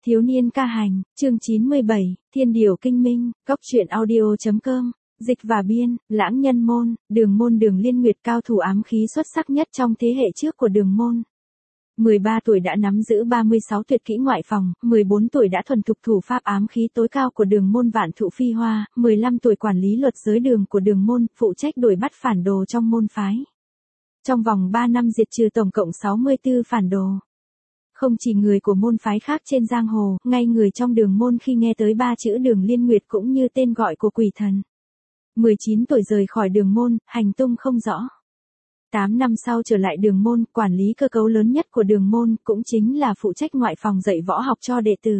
Thiếu niên ca hành, chương 97, Thiên điều kinh minh, Cốc truyện audio.com, dịch và biên, Lãng Nhân Môn, Đường Liên Nguyệt cao thủ ám khí xuất sắc nhất trong thế hệ trước của Đường môn. 13 tuổi đã nắm giữ 36 tuyệt kỹ ngoại phòng, 14 tuổi đã thuần thục thủ pháp ám khí tối cao của Đường môn Vạn Thụ Phi Hoa, 15 tuổi quản lý luật giới đường của Đường môn, phụ trách đuổi bắt phản đồ trong môn phái. Trong vòng 3 năm diệt trừ tổng cộng 64 phản đồ. Không chỉ người của môn phái khác trên giang hồ, ngay người trong Đường môn khi nghe tới 3 chữ Đường Liên Nguyệt cũng như tên gọi của quỷ thần. 19 tuổi rời khỏi Đường môn, hành tung không rõ. 8 năm sau trở lại Đường môn, quản lý cơ cấu lớn nhất của Đường môn cũng chính là phụ trách ngoại phòng dạy võ học cho đệ tử.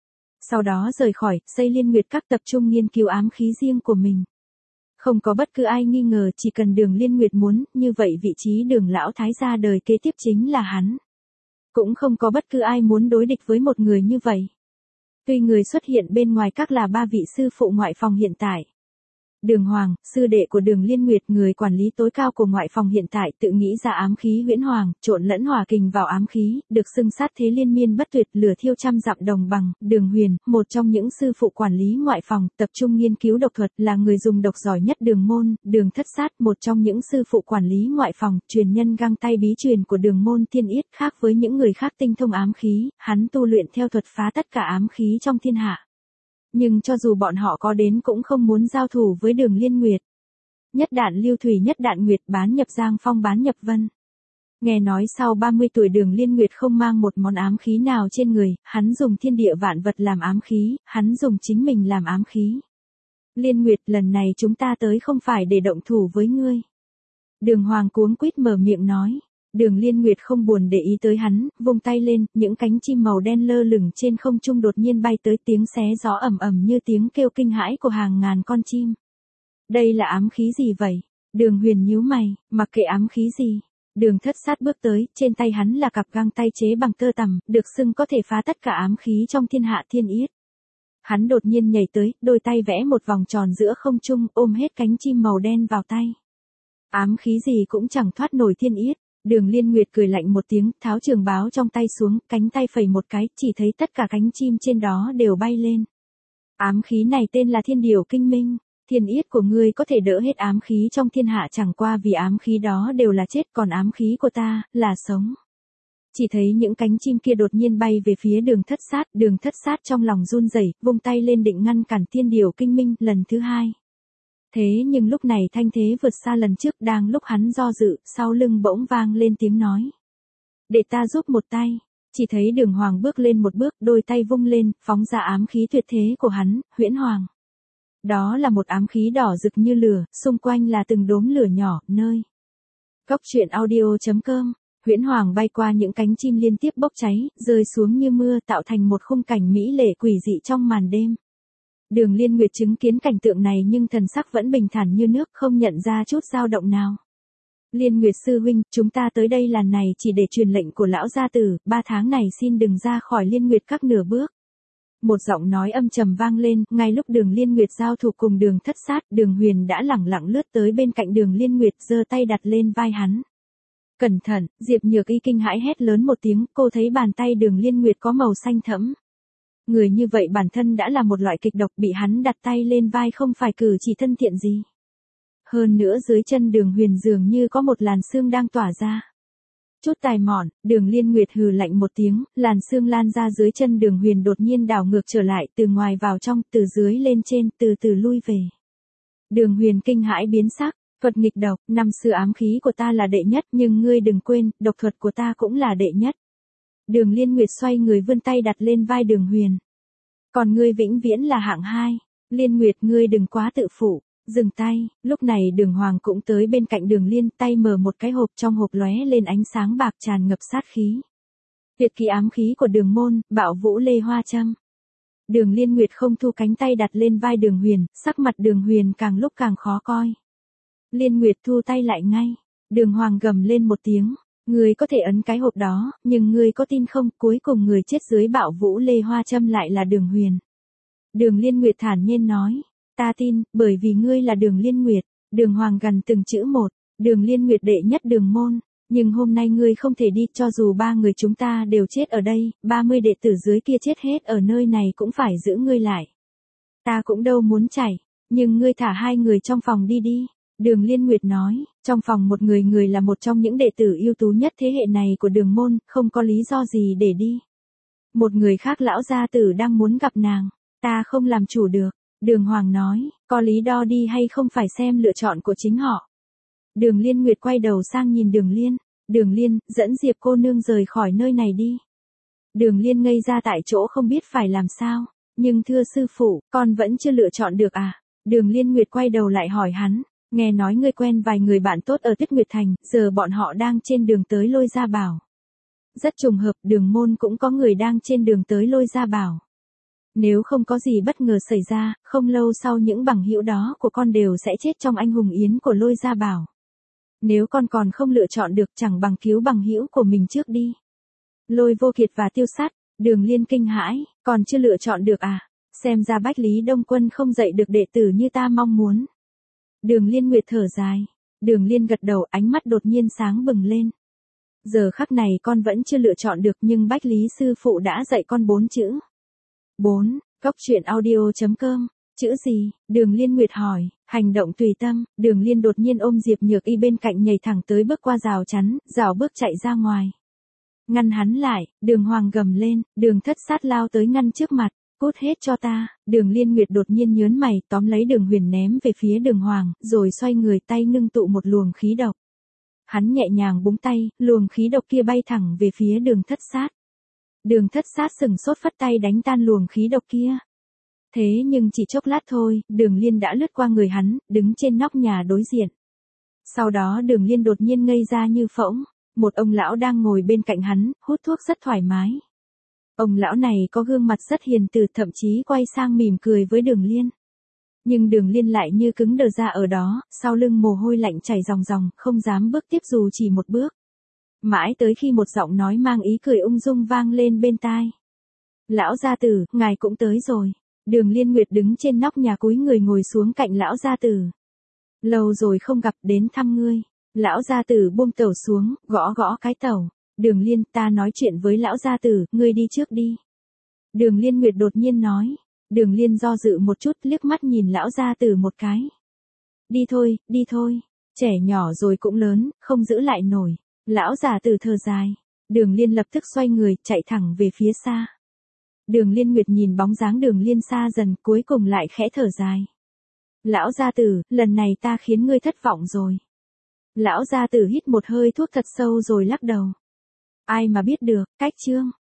Sau đó rời khỏi, xây Liên Nguyệt các tập trung nghiên cứu ám khí riêng của mình. Không có bất cứ ai nghi ngờ chỉ cần Đường Liên Nguyệt muốn, như vậy vị trí Đường lão thái gia đời kế tiếp chính là hắn. Cũng không có bất cứ ai muốn đối địch với một người như vậy. Tuy người xuất hiện bên ngoài các là 3 vị sư phụ ngoại phòng hiện tại. Đường Hoàng, sư đệ của Đường Liên Nguyệt, người quản lý tối cao của ngoại phòng hiện tại, tự nghĩ ra ám khí Huyễn Hoàng, trộn lẫn hỏa kình vào ám khí, được xưng sát thế liên miên bất tuyệt, lửa thiêu trăm dặm đồng bằng. Đường Huyền, một trong những sư phụ quản lý ngoại phòng, tập trung nghiên cứu độc thuật, là người dùng độc giỏi nhất Đường môn. Đường Thất Sát, một trong những sư phụ quản lý ngoại phòng, truyền nhân găng tay bí truyền của Đường môn Thiên Yết, khác với những người khác tinh thông ám khí, hắn tu luyện theo thuật phá tất cả ám khí trong thiên hạ. Nhưng cho dù bọn họ có đến cũng không muốn giao thủ với Đường Liên Nguyệt. Nhất đạn lưu thủy nhất đạn nguyệt, bán nhập giang phong bán nhập vân. Nghe nói sau 30 tuổi Đường Liên Nguyệt không mang một món ám khí nào trên người, hắn dùng thiên địa vạn vật làm ám khí, hắn dùng chính mình làm ám khí. Liên Nguyệt, lần này chúng ta tới không phải để động thủ với ngươi. Đường Hoàng cuống quýt mở miệng nói. Đường Liên Nguyệt không buồn để ý tới hắn, vung tay lên, những cánh chim màu đen lơ lửng trên không trung đột nhiên bay tới, tiếng xé gió ầm ầm như tiếng kêu kinh hãi của hàng ngàn con chim. Đây là ám khí gì vậy? Đường Huyền nhíu mày, mặc kệ ám khí gì. Đường Thất Sát bước tới, trên tay hắn là cặp găng tay chế bằng tơ tằm, được xưng có thể phá tất cả ám khí trong thiên hạ Thiên Yết. Hắn đột nhiên nhảy tới, đôi tay vẽ một vòng tròn giữa không trung, ôm hết cánh chim màu đen vào tay. Ám khí gì cũng chẳng thoát nổi Thiên Yết. Đường Liên Nguyệt cười lạnh một tiếng, tháo trường báo trong tay xuống, cánh tay phẩy một cái, chỉ thấy tất cả cánh chim trên đó đều bay lên. Ám khí này tên là Thiên điều kinh minh. Thiên Yết của ngươi có thể đỡ hết ám khí trong thiên hạ, chẳng qua vì ám khí đó đều là chết, còn ám khí của ta là sống. Chỉ thấy những cánh chim kia đột nhiên bay về phía Đường Thất Sát. Đường Thất Sát trong lòng run rẩy, vung tay lên định ngăn cản Thiên điều kinh minh lần thứ hai. Thế nhưng lúc này thanh thế vượt xa lần trước, đang lúc hắn do dự, sau lưng bỗng vang lên tiếng nói. Để ta giúp một tay. Chỉ thấy Đường Hoàng bước lên một bước, đôi tay vung lên, phóng ra ám khí tuyệt thế của hắn, Huyễn Hoàng. Đó là một ám khí đỏ rực như lửa, xung quanh là từng đốm lửa nhỏ, nơi. Cốc truyện audio.com, Huyễn Hoàng bay qua những cánh chim liên tiếp bốc cháy, rơi xuống như mưa, tạo thành một khung cảnh mỹ lệ quỷ dị trong màn đêm. Đường Liên Nguyệt chứng kiến cảnh tượng này nhưng thần sắc vẫn bình thản như nước, không nhận ra chút dao động nào. Liên Nguyệt sư huynh, chúng ta tới đây lần này chỉ để truyền lệnh của lão gia tử, 3 tháng này xin đừng ra khỏi Liên Nguyệt các nửa bước. Một giọng nói âm trầm vang lên, ngay lúc Đường Liên Nguyệt giao thủ cùng Đường Thất Sát, Đường Huyền đã lẳng lặng lướt tới bên cạnh Đường Liên Nguyệt, giơ tay đặt lên vai hắn. Cẩn thận, Diệp Nhược Y kinh hãi hét lớn một tiếng, cô thấy bàn tay Đường Liên Nguyệt có màu xanh thẫm. Người như vậy bản thân đã là một loại kịch độc, bị hắn đặt tay lên vai không phải cử chỉ thân thiện gì. Hơn nữa dưới chân Đường Huyền dường như có một làn sương đang tỏa ra. Chút tài mọn, Đường Liên Nguyệt hừ lạnh một tiếng, làn sương lan ra dưới chân Đường Huyền đột nhiên đảo ngược trở lại, từ ngoài vào trong, từ dưới lên trên, từ từ lui về. Đường Huyền kinh hãi biến sắc, thuật nghịch độc, năm xưa ám khí của ta là đệ nhất, nhưng ngươi đừng quên, độc thuật của ta cũng là đệ nhất. Đường Liên Nguyệt xoay người vươn tay đặt lên vai Đường Huyền. Còn ngươi vĩnh viễn là hạng 2. Liên Nguyệt, ngươi đừng quá tự phụ. Dừng tay. Lúc này Đường Hoàng cũng tới bên cạnh Đường Liên, tay mở một cái hộp, trong hộp lóe lên ánh sáng bạc tràn ngập sát khí. Tuyệt kỹ ám khí của Đường môn, Bạo Vũ Lê Hoa Châm. Đường Liên Nguyệt không thu cánh tay đặt lên vai Đường Huyền, sắc mặt Đường Huyền càng lúc càng khó coi. Liên Nguyệt thu tay lại ngay. Đường Hoàng gầm lên một tiếng. Ngươi có thể ấn cái hộp đó, nhưng ngươi có tin không, cuối cùng người chết dưới Bạo Vũ Lê Hoa Châm lại là Đường Huyền. Đường Liên Nguyệt thản nhiên nói, ta tin, bởi vì ngươi là Đường Liên Nguyệt. Đường Hoàng gằn từng chữ một, Đường Liên Nguyệt đệ nhất Đường môn. Nhưng hôm nay ngươi không thể đi, cho dù 3 người chúng ta đều chết ở đây, 30 đệ tử dưới kia chết hết ở nơi này cũng phải giữ ngươi lại. Ta cũng đâu muốn chạy, nhưng ngươi thả 2 người trong phòng đi đi. Đường Liên Nguyệt nói, trong phòng một người là một trong những đệ tử ưu tú nhất thế hệ này của đường môn, không có lý do gì để đi. Một người khác lão gia tử đang muốn gặp nàng, ta không làm chủ được. Đường Hoàng nói, có lý do đi hay không phải xem lựa chọn của chính họ. Đường Liên Nguyệt quay đầu sang nhìn Đường Liên. Đường Liên, dẫn Diệp cô nương rời khỏi nơi này đi. Đường Liên ngây ra tại chỗ không biết phải làm sao. Nhưng thưa sư phụ, con vẫn chưa lựa chọn được à? Đường Liên Nguyệt quay đầu lại hỏi hắn. Nghe nói ngươi quen vài người bạn tốt ở Tuyết Nguyệt Thành, giờ bọn họ đang trên đường tới Lôi Gia Bảo. Rất trùng hợp, đường môn cũng có người đang trên đường tới Lôi Gia Bảo. Nếu không có gì bất ngờ xảy ra, không lâu sau những bằng hữu đó của con đều sẽ chết trong anh hùng yến của Lôi Gia Bảo. Nếu con còn không lựa chọn được, chẳng bằng cứu bằng hữu của mình trước đi. Lôi Vô Kiệt và Tiêu Sát. Đường Liên kinh hãi, còn chưa lựa chọn được à? Xem ra Bách Lý Đông Quân không dạy được đệ tử như ta mong muốn. Đường Liên Nguyệt thở dài. Đường Liên gật đầu, ánh mắt đột nhiên sáng bừng lên. Giờ khắc này con vẫn chưa lựa chọn được, nhưng Bách Lý sư phụ đã dạy con 4 chữ. 4. Goctruyện.audio.com. Chữ gì? Đường Liên Nguyệt hỏi. Hành động tùy tâm. Đường Liên đột nhiên ôm Diệp Nhược Y bên cạnh nhảy thẳng tới, bước qua rào chắn, rảo bước chạy ra ngoài. Ngăn hắn lại. Đường Hoàng gầm lên. Đường Thất Sát lao tới ngăn trước mặt. Cút hết cho ta. Đường Liên Nguyệt đột nhiên nhớn mày, tóm lấy Đường Huyền ném về phía Đường Hoàng, rồi xoay người, tay ngưng tụ một luồng khí độc. Hắn nhẹ nhàng búng tay, luồng khí độc kia bay thẳng về phía Đường Thất Sát. Đường Thất Sát sừng sốt phất tay đánh tan luồng khí độc kia. Thế nhưng chỉ chốc lát thôi, Đường Liên đã lướt qua người hắn, đứng trên nóc nhà đối diện. Sau đó Đường Liên đột nhiên ngây ra như phỗng. Một ông lão đang ngồi bên cạnh hắn, hút thuốc rất thoải mái. Ông lão này có gương mặt rất hiền từ, thậm chí quay sang mỉm cười với Đường Liên. Nhưng Đường Liên lại như cứng đờ ra ở đó, sau lưng mồ hôi lạnh chảy ròng ròng, không dám bước tiếp dù chỉ một bước. Mãi tới khi một giọng nói mang ý cười ung dung vang lên bên tai. Lão gia tử, ngài cũng tới rồi. Đường Liên Nguyệt đứng trên nóc nhà cúi người ngồi xuống cạnh lão gia tử. Lâu rồi không gặp, đến thăm ngươi. Lão gia tử buông tẩu xuống, gõ gõ cái tẩu. Đường Liên, ta nói chuyện với lão gia tử, ngươi đi trước đi. Đường Liên Nguyệt đột nhiên nói. Đường Liên do dự một chút, liếc mắt nhìn lão gia tử một cái. Đi thôi, trẻ nhỏ rồi cũng lớn, không giữ lại nổi. Lão già tử thở dài. Đường Liên lập tức xoay người, chạy thẳng về phía xa. Đường Liên Nguyệt nhìn bóng dáng Đường Liên xa dần, cuối cùng lại khẽ thở dài. Lão gia tử, lần này ta khiến ngươi thất vọng rồi. Lão gia tử hít một hơi thuốc thật sâu rồi lắc đầu. Ai mà biết được, cách chương.